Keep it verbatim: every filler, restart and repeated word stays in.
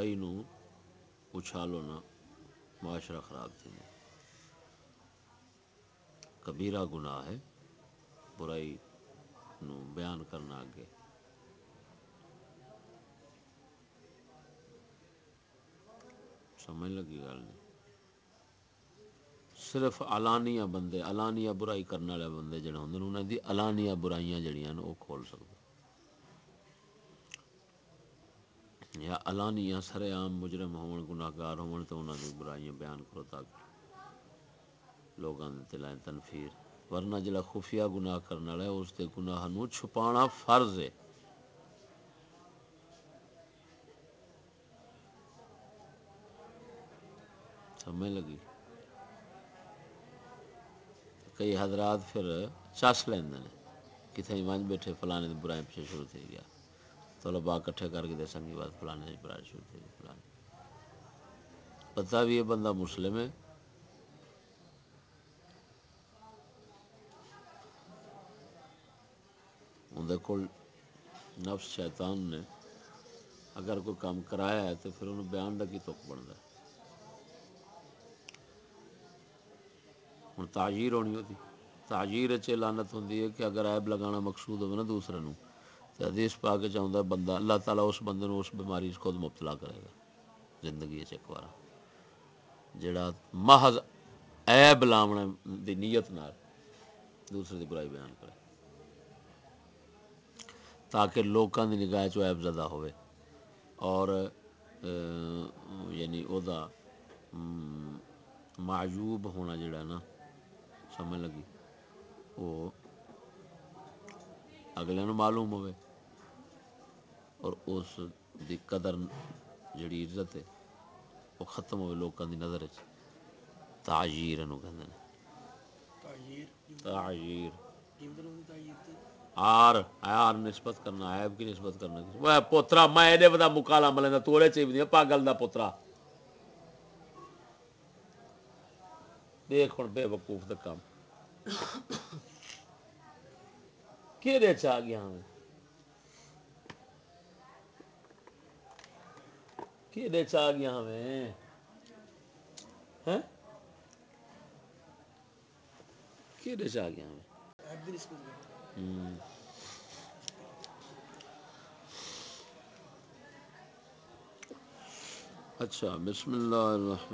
برائی نو اچھالو نہ معاشرہ خراب تھی کبیرہ گناہ ہے برائی نو بیان کرنا اگے سمجھ لگی گل نہیں صرف علانیہ بندے علانیہ برائی کرنے والے بندے جڑے ہوندے نے انہاں دی علانیہ برائیاں جڑیاں نے وہ کھول سکتے یا علانیہ سرے عام مجرم ہون گناہگار ہون تو انہاں دی برائیاں بیان کرو تاکہ لوگاں دے دلائیں تنفیر ورنہ جڑا خفیہ گناہ کرنے والا ہے اس دے گناہ نو چھپانا فرض ہے سمجھ لگی کئی حضرات پھر چس لیندے نے کتھے ونج بیٹھے فلانے دی برائیں پیچھے شروع تھی گیا طلباء اکٹھے کر کے دسن کی بات فلانے دی برائی شروع تھی فلانے پتہ بھی یہ بندہ مسلم ہے اندر کول نفس شیطان نے اگر کوئی کام کرایا ہے تو پھر انہوں بیان دا کی تک بنتا ہے ہوں تعجیر ہونی ہوتی تعجیر چ لعنت ہوندی ہے کہ اگر عیب لگانا مقصود ہوگا نا دوسرے نو تو حدیث پا کے چاہتا ہے بندہ اللہ تعالیٰ اس بندے نو اس بیماری سے خود مبتلا کرے گا زندگی ایک بار جڑا محض عیب لاونے دی نیت نال دوسرے دی برائی بیان کرے تاکہ لوکاں دی نگاہ چ عیب زدہ ہوئے اور یعنی او دا معیوب ہونا جڑا نا سمجھ لگی وہ اگلے نو معلوم ہوئے اور اس دی قدر جڑی عزت ہے وہ ختم ہوئے لوکاں دی نظر وچ تعجیر انہوں کہندے نے تعجیر آر آر نسبت کرنا عیب کی نسبت کرنا وہ پوترا میں ایڈے بڑا مکالا ملے دا توڑے چیو پاگل دا پوترا دیکھ ہن بے وقوف دا کام کیڑے چ آ گیا ہوں کیڑے چ آ گیا ہمیں ہیں کیڑے چ آ گیا ہمیں ہوں اچھا بسم اللہ الرحمن